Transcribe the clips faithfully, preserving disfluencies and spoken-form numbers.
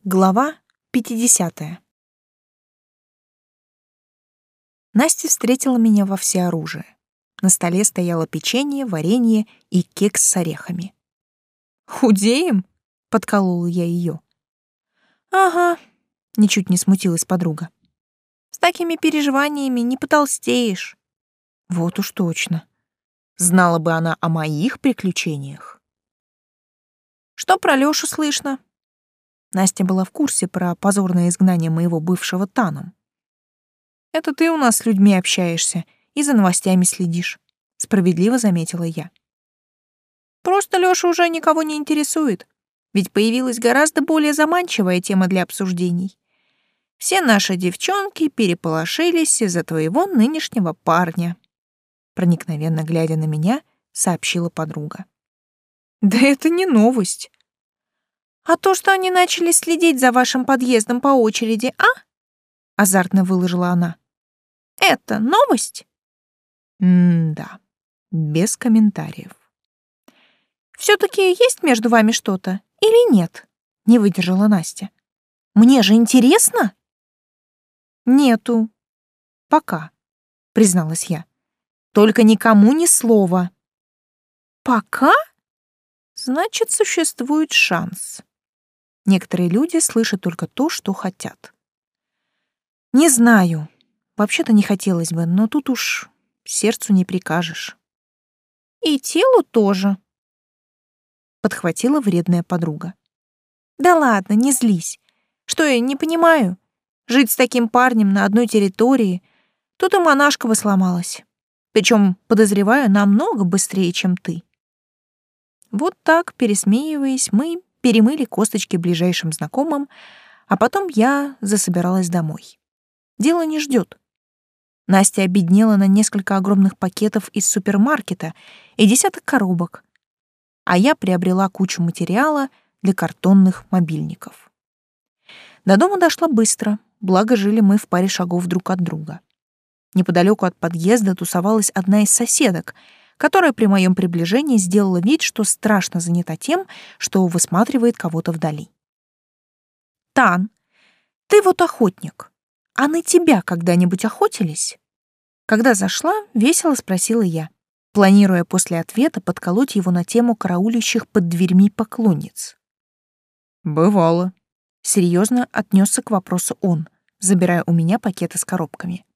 Глава пятидесятая. Настя встретила меня во всеоружии. На столе стояло печенье, варенье и кекс с орехами. «Худеем?» — подколола я ее. «Ага», — ничуть не смутилась подруга. «С такими переживаниями не потолстеешь». Вот уж точно. Знала бы она о моих приключениях. «Что про Лёшу слышно?» Настя была в курсе про позорное изгнание моего бывшего Таном. «Это ты у нас с людьми общаешься и за новостями следишь», — справедливо заметила я. «Просто Лёша уже никого не интересует, ведь появилась гораздо более заманчивая тема для обсуждений. Все наши девчонки переполошились из-за твоего нынешнего парня», — проникновенно глядя на меня, сообщила подруга. «Да это не новость». «А то, что они начали следить за вашим подъездом по очереди, а?» — азартно выложила она. «Это новость?» М-да, без комментариев. «Все-таки есть между вами что-то или нет?» — не выдержала Настя. «Мне же интересно!» «Нету. Пока», — призналась я. «Только никому ни слова». «Пока? Значит, существует шанс». Некоторые люди слышат только то, что хотят. Не знаю. Вообще-то не хотелось бы, но тут уж сердцу не прикажешь. И телу тоже. Подхватила вредная подруга. Да ладно, не злись. Что я не понимаю? Жить с таким парнем на одной территории, тут и монашка бы сломалась. Причем, подозреваю, намного быстрее, чем ты. Вот так, пересмеиваясь, мы перемыли косточки ближайшим знакомым, а потом я засобиралась домой. Дело не ждет. Настя обеднела на несколько огромных пакетов из супермаркета и десяток коробок, а я приобрела кучу материала для картонных мобильников. До дома дошла быстро, благо жили мы в паре шагов друг от друга. Неподалеку от подъезда тусовалась одна из соседок, которая при моем приближении сделала вид, что страшно занята тем, что высматривает кого-то вдали. «Тан, ты вот охотник. А на тебя когда-нибудь охотились?» Когда зашла, весело спросила я, планируя после ответа подколоть его на тему караулищих под дверьми поклонниц. «Бывало», — серьезно отнесся к вопросу он, забирая у меня пакеты с коробками.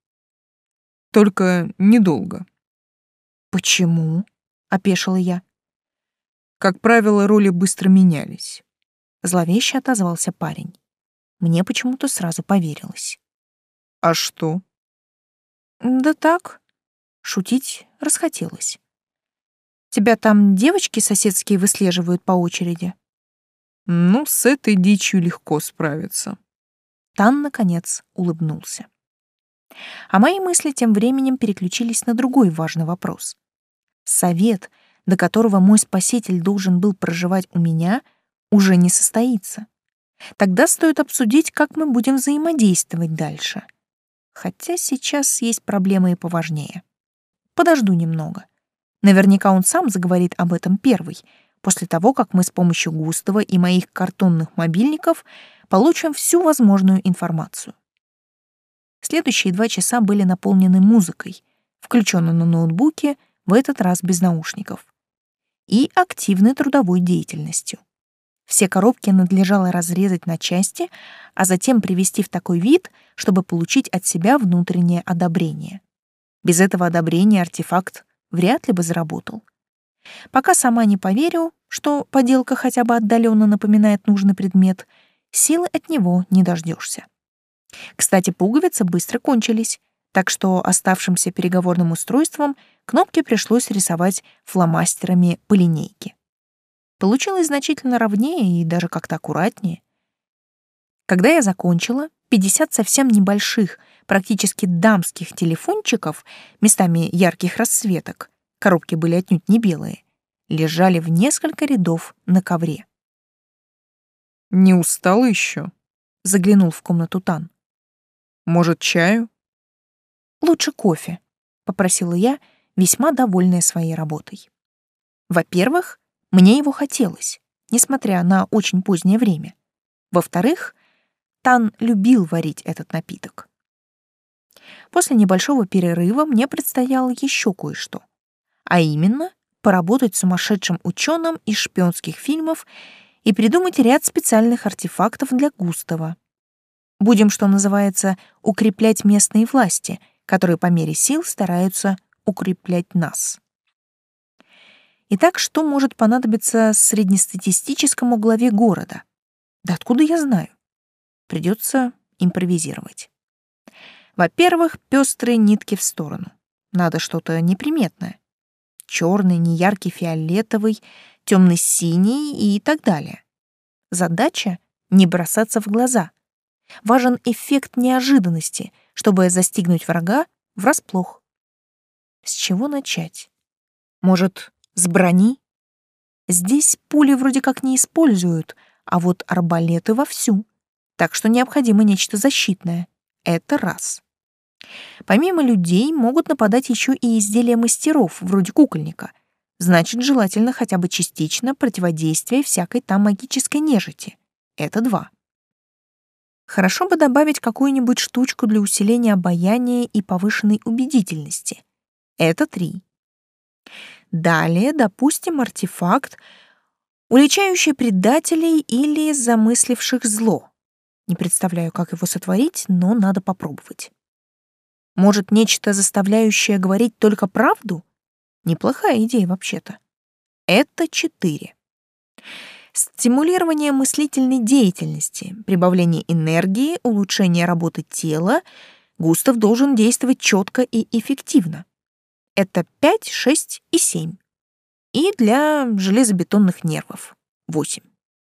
«Только недолго». «Почему?» — опешила я. «Как правило, роли быстро менялись», — зловеще отозвался парень. Мне почему-то сразу поверилось. «А что?» «Да так, шутить расхотелось. Тебя там девочки соседские выслеживают по очереди?» «Ну, с этой дичью легко справиться». Тан, наконец, улыбнулся. А мои мысли тем временем переключились на другой важный вопрос. Совет, до которого мой спаситель должен был проживать у меня, уже не состоится. Тогда стоит обсудить, как мы будем взаимодействовать дальше. Хотя сейчас есть проблемы и поважнее. Подожду немного. Наверняка он сам заговорит об этом первый, после того, как мы с помощью Густава и моих картонных мобильников получим всю возможную информацию. Следующие два часа были наполнены музыкой, включенной на ноутбуке, в этот раз без наушников, и активной трудовой деятельностью. Все коробки надлежало разрезать на части, а затем привести в такой вид, чтобы получить от себя внутреннее одобрение. Без этого одобрения артефакт вряд ли бы заработал. Пока сама не поверю, что поделка хотя бы отдаленно напоминает нужный предмет, силы от него не дождешься. Кстати, пуговицы быстро кончились, так что оставшимся переговорным устройством кнопки пришлось рисовать фломастерами по линейке. Получилось значительно ровнее и даже как-то аккуратнее. Когда я закончила, пятьдесят совсем небольших, практически дамских телефончиков, местами ярких расцветок, коробки были отнюдь не белые, лежали в несколько рядов на ковре. «Не устала еще?» — заглянул в комнату Тан. «Может, чаю?» «Лучше кофе», — попросила я, весьма довольная своей работой. Во-первых, мне его хотелось, несмотря на очень позднее время. Во-вторых, Тан любил варить этот напиток. После небольшого перерыва мне предстояло еще кое-что. А именно, поработать с сумасшедшим ученым из шпионских фильмов и придумать ряд специальных артефактов для Густава. Будем, что называется, укреплять местные власти, которые по мере сил стараются укреплять нас. Итак, что может понадобиться среднестатистическому главе города? Да откуда я знаю? Придется импровизировать. Во-первых, пестрые нитки в сторону. Надо что-то неприметное. Черный, неяркий фиолетовый, темно-синий и так далее. Задача — не бросаться в глаза. Важен эффект неожиданности, чтобы застигнуть врага врасплох. С чего начать? Может, с брони? Здесь пули вроде как не используют, а вот арбалеты вовсю. Так что необходимо нечто защитное. Это раз. Помимо людей могут нападать еще и изделия мастеров, вроде кукольника. Значит, желательно хотя бы частично противодействие всякой там магической нежити. Это два. Хорошо бы добавить какую-нибудь штучку для усиления обаяния и повышенной убедительности. Это три. Далее, допустим, артефакт, уличающий предателей или замысливших зло. Не представляю, как его сотворить, но надо попробовать. Может, нечто, заставляющее говорить только правду? Неплохая идея вообще-то. Это четыре. Стимулирование мыслительной деятельности, прибавление энергии, улучшение работы тела. Густав должен действовать четко и эффективно. Это пять, шесть и семь. И для железобетонных нервов восемь.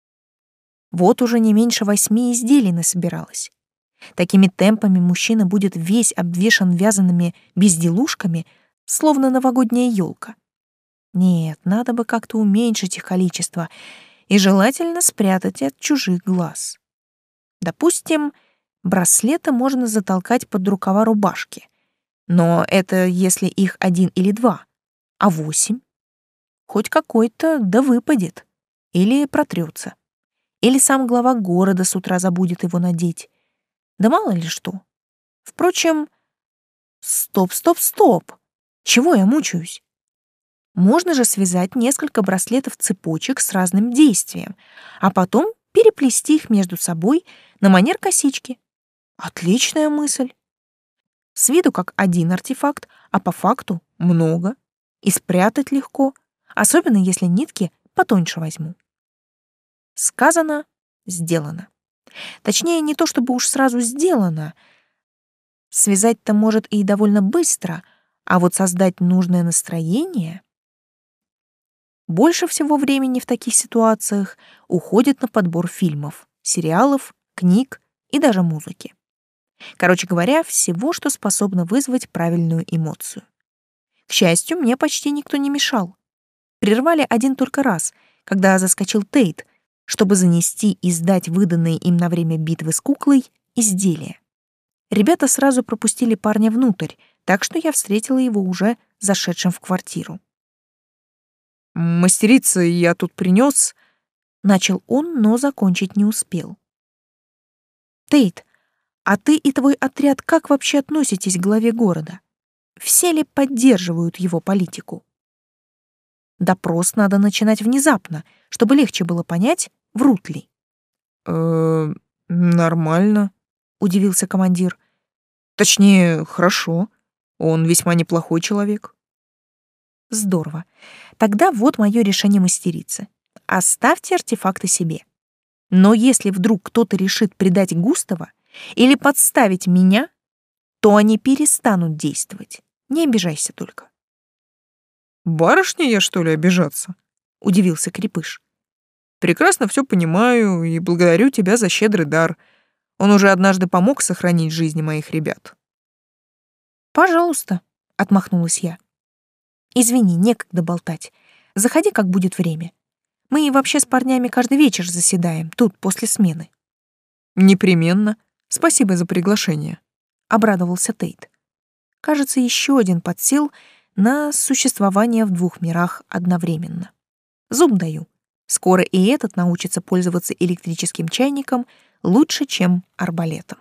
Вот уже не меньше восьми изделий насобиралось. Такими темпами мужчина будет весь обвешан вязаными безделушками, словно новогодняя елка. Нет, надо бы как-то уменьшить их количество и желательно спрятать от чужих глаз. Допустим, браслеты можно затолкать под рукава рубашки, но это если их один или два, а восемь? Хоть какой-то да выпадет, или протрется, или сам глава города с утра забудет его надеть. Да мало ли что. Впрочем, стоп, стоп, стоп. Чего я мучаюсь? Можно же связать несколько браслетов-цепочек с разным действием, а потом переплести их между собой на манер косички. Отличная мысль. С виду как один артефакт, а по факту много. И спрятать легко, особенно если нитки потоньше возьму. Сказано, сделано. Точнее, не то чтобы уж сразу сделано. Связать-то может и довольно быстро, а вот создать нужное настроение... Больше всего времени в таких ситуациях уходит на подбор фильмов, сериалов, книг и даже музыки. Короче говоря, всего, что способно вызвать правильную эмоцию. К счастью, мне почти никто не мешал. Прервали один только раз, когда заскочил Тейт, чтобы занести и сдать выданные им на время битвы с куклой изделия. Ребята сразу пропустили парня внутрь, так что я встретила его уже зашедшим в квартиру. «Мастерица, я тут принес», — начал он, но закончить не успел. «Тейт, а ты и твой отряд как вообще относитесь к главе города? Все ли поддерживают его политику?» Допрос надо начинать внезапно, чтобы легче было понять, врут ли. «Э, нормально», — удивился командир. «Точнее, хорошо. Он весьма неплохой человек». Здорово. Тогда вот мое решение мастерицы. Оставьте артефакты себе. Но если вдруг кто-то решит предать Густава или подставить меня, то они перестанут действовать. Не обижайся только. «Барышня я, что ли, обижаться?» — удивился Крепыш. «Прекрасно все понимаю и благодарю тебя за щедрый дар. Он уже однажды помог сохранить жизни моих ребят». «Пожалуйста», — отмахнулась я. «Извини, некогда болтать. Заходи, как будет время. Мы и вообще с парнями каждый вечер заседаем, тут, после смены». «Непременно. Спасибо за приглашение», — обрадовался Тейт. Кажется, еще один подсел на существование в двух мирах одновременно. Зуб даю. Скоро и этот научится пользоваться электрическим чайником лучше, чем арбалетом.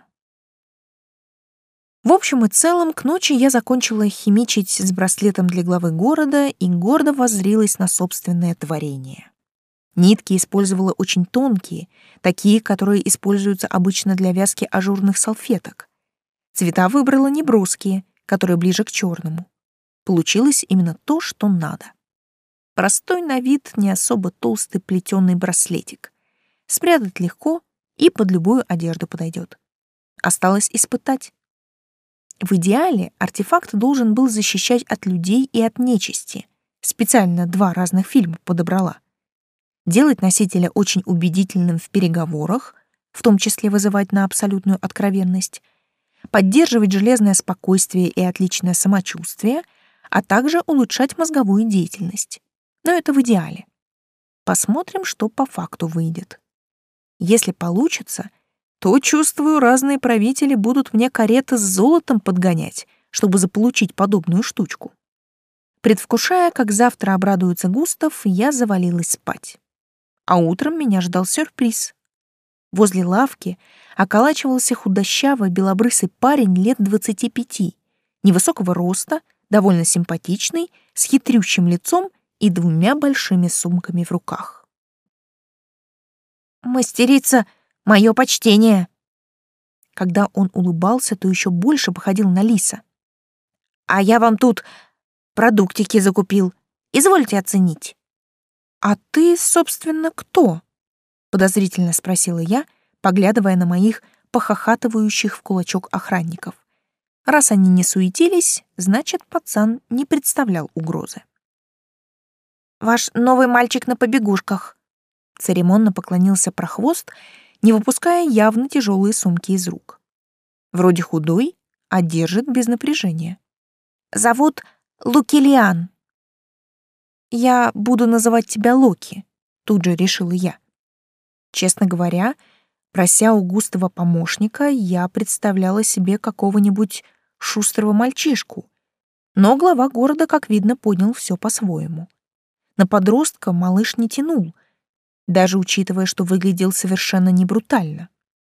В общем и целом, к ночи я закончила химичить с браслетом для главы города и гордо воззрилась на собственное творение. Нитки использовала очень тонкие, такие, которые используются обычно для вязки ажурных салфеток. Цвета выбрала неброские, которые ближе к черному. Получилось именно то, что надо. Простой на вид, не особо толстый плетеный браслетик. Спрятать легко и под любую одежду подойдет. Осталось испытать. В идеале артефакт должен был защищать от людей и от нечисти. Специально два разных фильма подобрала. Делать носителя очень убедительным в переговорах, в том числе вызывать на абсолютную откровенность, поддерживать железное спокойствие и отличное самочувствие, а также улучшать мозговую деятельность. Но это в идеале. Посмотрим, что по факту выйдет. Если получится, то, чувствую, разные правители будут мне кареты с золотом подгонять, чтобы заполучить подобную штучку. Предвкушая, как завтра обрадуется Густав, я завалилась спать. А утром меня ждал сюрприз. Возле лавки околачивался худощавый белобрысый парень лет двадцати пяти, невысокого роста, довольно симпатичный, с хитрющим лицом и двумя большими сумками в руках. «Мастерица, мое почтение!» Когда он улыбался, то еще больше походил на лиса. «А я вам тут продуктики закупил. Извольте оценить». «А ты, собственно, кто?» — подозрительно спросила я, поглядывая на моих похохатывающих в кулачок охранников. Раз они не суетились, значит, пацан не представлял угрозы. «Ваш новый мальчик на побегушках», — церемонно поклонился прохвост, не выпуская явно тяжелые сумки из рук. Вроде худой, а держит без напряжения. «Зовут Лукилиан». «Я буду называть тебя Локи», — тут же решила я. Честно говоря, прося у Густава помощника, я представляла себе какого-нибудь шустрого мальчишку, но глава города, как видно, понял все по-своему. На подростка малыш не тянул, даже учитывая, что выглядел совершенно не брутально.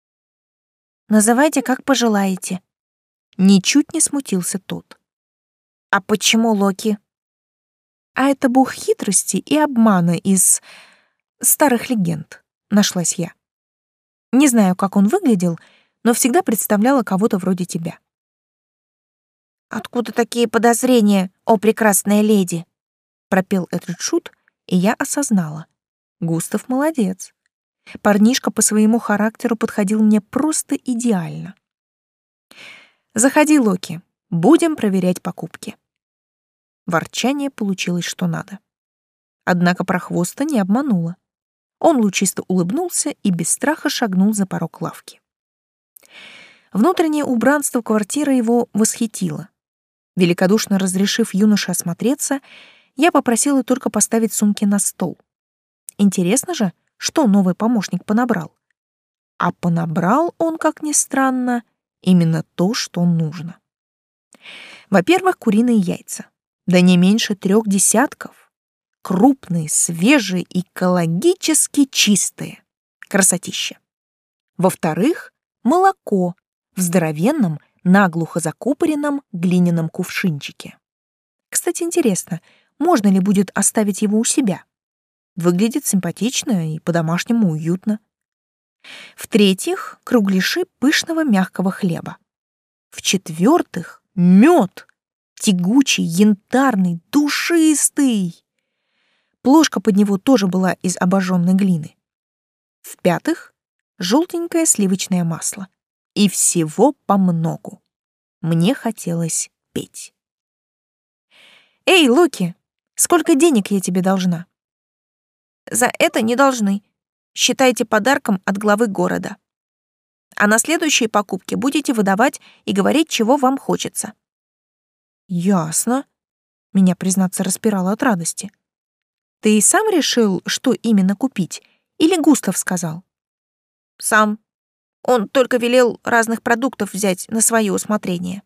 «Называйте, как пожелаете». Ничуть не смутился тот. «А почему Локи?» «А это бог хитрости и обмана из старых легенд», — нашлась я. «Не знаю, как он выглядел, но всегда представляла кого-то вроде тебя». «Откуда такие подозрения, о прекрасная леди?» — пропел этот шут, и я осознала. Густав молодец. Парнишка по своему характеру подходил мне просто идеально. «Заходи, Локи, будем проверять покупки». Ворчание получилось что надо. Однако прохвоста не обманула. Он лучисто улыбнулся и без страха шагнул за порог лавки. Внутреннее убранство квартиры его восхитило. Великодушно разрешив юноше осмотреться, я попросила только поставить сумки на стол. Интересно же, что новый помощник понабрал. А понабрал он, как ни странно, именно то, что нужно. Во-первых, куриные яйца. Да не меньше трех десятков. Крупные, свежие, экологически чистые. Красотища. Во-вторых, молоко в здоровенном, наглухо закупоренном глиняном кувшинчике. Кстати, интересно, можно ли будет оставить его у себя? Выглядит симпатично и по-домашнему уютно. В-третьих, кругляши пышного мягкого хлеба. В-четвертых, мед. Тягучий, янтарный, душистый. Плошка под него тоже была из обожженной глины. В-пятых, желтенькое сливочное масло. И всего помногу. Мне хотелось петь. «Эй, Локи, сколько денег я тебе должна?» «За это не должны. Считайте подарком от главы города. А на следующие покупки будете выдавать и говорить, чего вам хочется». «Ясно». Меня, признаться, распирало от радости. «Ты и сам решил, что именно купить? Или Густав сказал?» «Сам. Он только велел разных продуктов взять на свое усмотрение».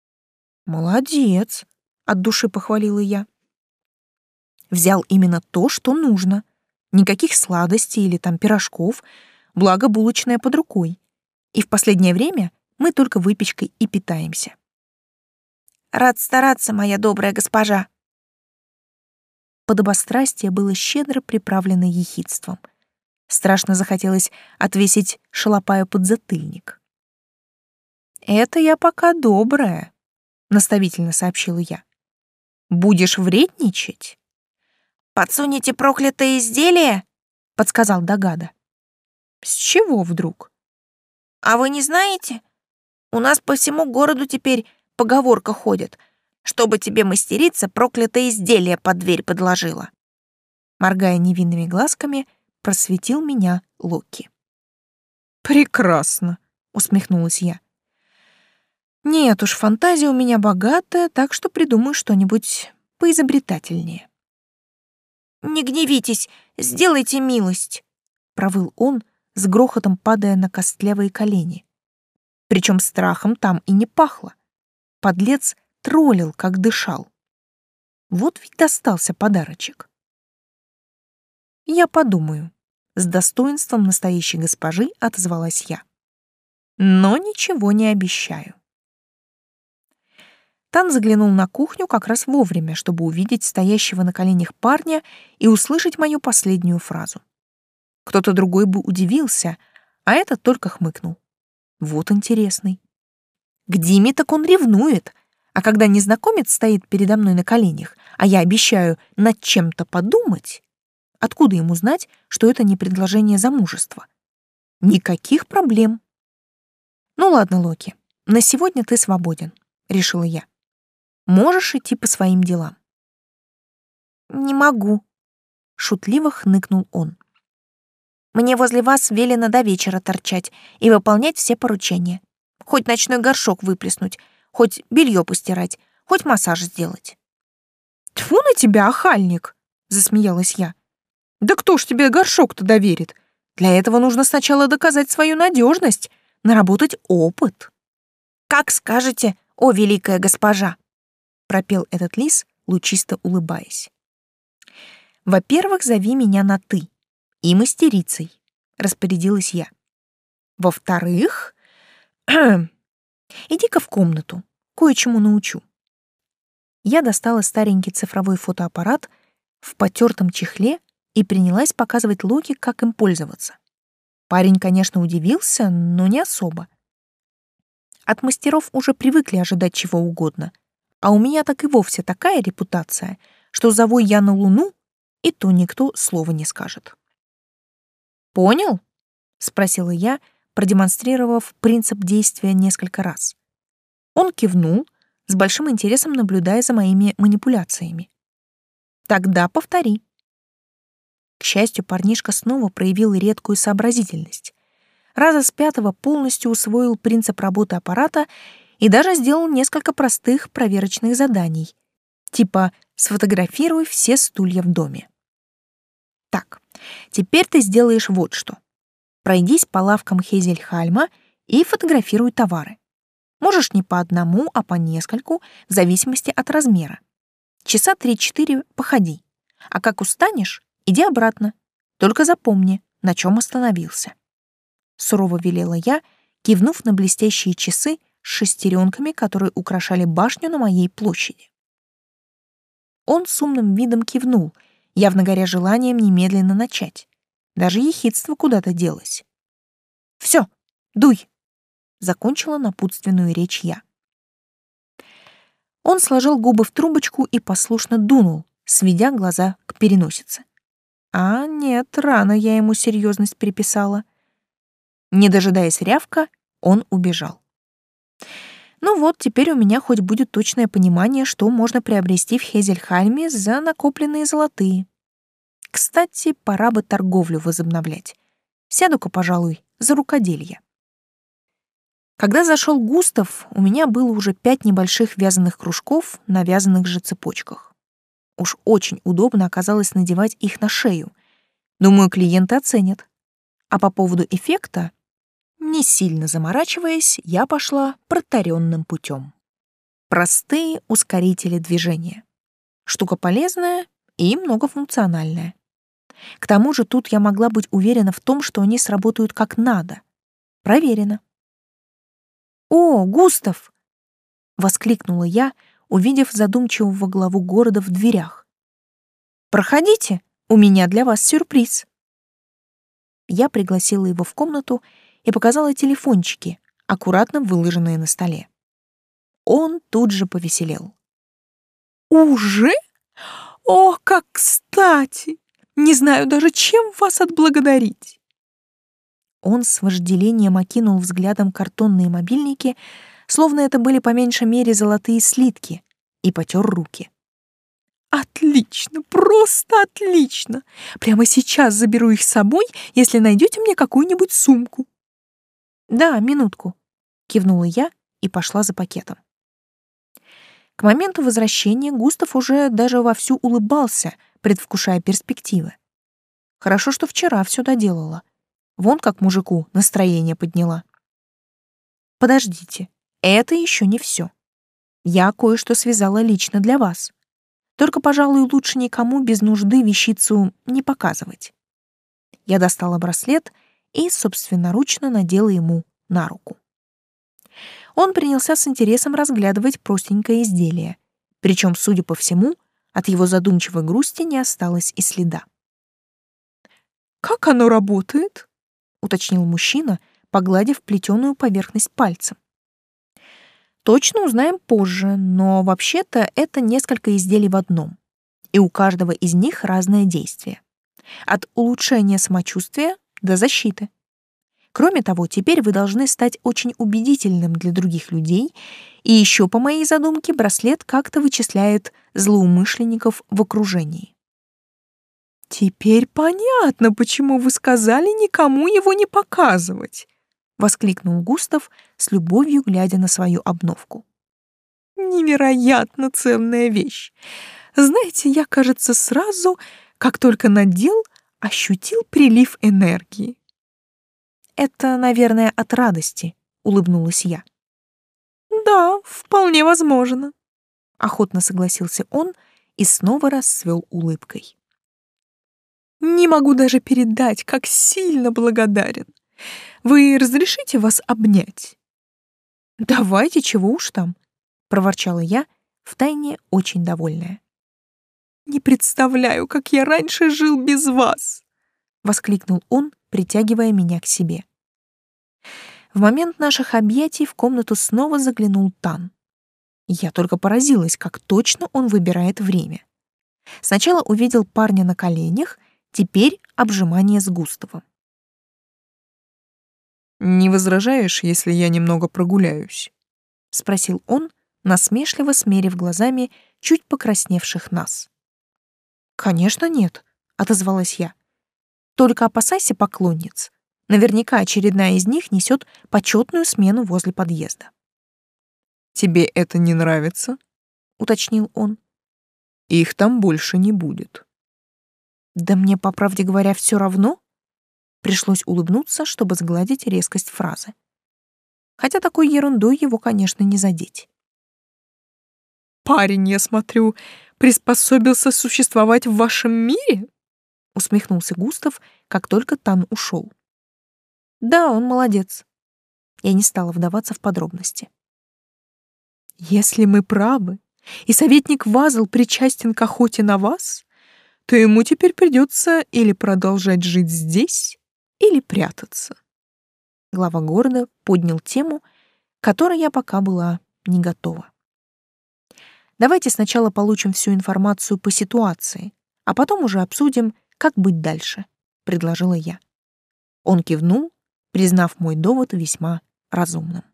«Молодец», — от души похвалила я. «Взял именно то, что нужно. Никаких сладостей или там пирожков, благо булочная под рукой. И в последнее время мы только выпечкой и питаемся. «Рад стараться, моя добрая госпожа». Подобострастие было щедро приправлено ехидством. Страшно захотелось отвесить шалопаю подзатыльник. «Это я пока добрая», — наставительно сообщила я. «Будешь вредничать?» «Подсунете проклятое изделие?» — подсказал Дагада. «С чего вдруг?» «А вы не знаете? У нас по всему городу теперь поговорка ходит, чтобы тебе мастерица проклятое изделие под дверь подложила». Моргая невинными глазками, просветил меня Локи. «Прекрасно», — усмехнулась я. «Нет уж, фантазия у меня богатая, так что придумаю что-нибудь поизобретательнее». «Не гневитесь, сделайте милость», — провыл он, с грохотом падая на костлявые колени. Причем страхом там и не пахло. Подлец троллил, как дышал. Вот ведь достался подарочек. «Я подумаю», — с достоинством настоящей госпожи отозвалась я. «Но ничего не обещаю». Тан заглянул на кухню как раз вовремя, чтобы увидеть стоящего на коленях парня и услышать мою последнюю фразу. Кто-то другой бы удивился, а этот только хмыкнул. Вот интересный. К Диме так он ревнует, а когда незнакомец стоит передо мной на коленях, а я обещаю над чем-то подумать, откуда ему знать, что это не предложение замужества? Никаких проблем. «Ну ладно, Локи, на сегодня ты свободен», — решила я. «Можешь идти по своим делам». «Не могу», — шутливо хныкнул он. «Мне возле вас велено до вечера торчать и выполнять все поручения. Хоть ночной горшок выплеснуть, хоть белье постирать, хоть массаж сделать». «Тьфу на тебя, охальник!» — засмеялась я. «Да кто ж тебе горшок-то доверит? Для этого нужно сначала доказать свою надежность, наработать опыт». «Как скажете, о великая госпожа!» — пропел этот лис, лучисто улыбаясь. «Во-первых, зови меня на «ты» и мастерицей», — распорядилась я. «Во-вторых, иди-ка в комнату, кое-чему научу». Я достала старенький цифровой фотоаппарат в потертом чехле и принялась показывать Локи, как им пользоваться. Парень, конечно, удивился, но не особо. От мастеров уже привыкли ожидать чего угодно, а у меня так и вовсе такая репутация, что зову я на Луну, и то никто слова не скажет. «Понял?» — спросила я, продемонстрировав принцип действия несколько раз. Он кивнул, с большим интересом наблюдая за моими манипуляциями. «Тогда повтори». К счастью, парнишка снова проявил редкую сообразительность. Раза с пятого полностью усвоил принцип работы аппарата и даже сделал несколько простых проверочных заданий, типа «сфотографируй все стулья в доме». Так, теперь ты сделаешь вот что. Пройдись по лавкам Хейзельхальма и фотографируй товары. Можешь не по одному, а по нескольку, в зависимости от размера. Часа три-четыре походи. А как устанешь, иди обратно. Только запомни, на чем остановился. Сурово велела я, кивнув на блестящие часы с шестеренками, которые украшали башню на моей площади. Он с умным видом кивнул, явно горя желанием немедленно начать. Даже ехидство куда-то делось. «Все, дуй!» — закончила напутственную речь я. Он сложил губы в трубочку и послушно дунул, сведя глаза к переносице. А нет, рано я ему серьезность приписала. Не дожидаясь рявка, он убежал. Ну вот, теперь у меня хоть будет точное понимание, что можно приобрести в Хейзельхальме за накопленные золотые. Кстати, пора бы торговлю возобновлять. Сяду-ка, пожалуй, за рукоделье. Когда зашел Густав, у меня было уже пять небольших вязаных кружков на вязаных же цепочках. Уж очень удобно оказалось надевать их на шею. Думаю, клиенты оценят. А по поводу эффекта, не сильно заморачиваясь, я пошла протаренным путем. Простые ускорители движения. Штука полезная и многофункциональная. К тому же тут я могла быть уверена в том, что они сработают как надо. Проверено. «О, Густав!» — воскликнула я, увидев задумчивого главу города в дверях. «Проходите, у меня для вас сюрприз». Я пригласила его в комнату и показала телефончики, аккуратно выложенные на столе. Он тут же повеселел. «Уже? О, как кстати! Не знаю даже, чем вас отблагодарить!» Он с вожделением окинул взглядом картонные мобильники, словно это были по меньшей мере золотые слитки, и потер руки. «Отлично, просто отлично! Прямо сейчас заберу их с собой, если найдете мне какую-нибудь сумку». «Да, минутку», — кивнула я и пошла за пакетом. К моменту возвращения Густав уже даже вовсю улыбался, предвкушая перспективы. Хорошо, что вчера все доделала. Вон как мужику настроение подняла. «Подождите, это еще не все. Я кое-что связала лично для вас. Только, пожалуй, лучше никому без нужды вещицу не показывать». Я достала браслет и собственноручно надела ему на руку. Он принялся с интересом разглядывать простенькое изделие, причем, судя по всему, от его задумчивой грусти не осталось и следа. «Как оно работает?» — уточнил мужчина, погладив плетеную поверхность пальцем. «Точно узнаем позже, но вообще-то это несколько изделий в одном, и у каждого из них разное действие. От улучшения самочувствия до защиты. Кроме того, теперь вы должны стать очень убедительным для других людей, и еще, по моей задумке, браслет как-то вычисляет злоумышленников в окружении». «Теперь понятно, почему вы сказали никому его не показывать», — воскликнул Густав, с любовью глядя на свою обновку. «Невероятно ценная вещь. Знаете, я, кажется, сразу, как только надел, ощутил прилив энергии». «Это, наверное, от радости», — улыбнулась я. «Да, вполне возможно», — охотно согласился он и снова расцвел улыбкой. «Не могу даже передать, как сильно благодарен. Вы разрешите вас обнять?» «Давайте, чего уж там», — проворчала я, втайне очень довольная. «Не представляю, как я раньше жил без вас», — воскликнул он, притягивая меня к себе. В момент наших объятий в комнату снова заглянул Тан. Я только поразилась, как точно он выбирает время. Сначала увидел парня на коленях, теперь обжимание с Густавом. «Не возражаешь, если я немного прогуляюсь?» — спросил он, насмешливо смерив глазами чуть покрасневших нас. «Конечно нет», — отозвалась я. «Только опасайся поклонниц. Наверняка очередная из них несет почетную смену возле подъезда». «Тебе это не нравится?» — уточнил он. «Их там больше не будет». «Да мне, по правде говоря, все равно». Пришлось улыбнуться, чтобы сгладить резкость фразы. Хотя такой ерундой его, конечно, не задеть. «Парень, я смотрю, приспособился существовать в вашем мире?» — усмехнулся Густав, как только Тан ушел. «Да, он молодец». Я не стала вдаваться в подробности. «Если мы правы, и советник Вазл причастен к охоте на вас, то ему теперь придется или продолжать жить здесь, или прятаться». Глава города поднял тему, к которой я пока была не готова. «Давайте сначала получим всю информацию по ситуации, а потом уже обсудим, как быть дальше», — предложила я. Он кивнул, признав мой довод весьма разумным.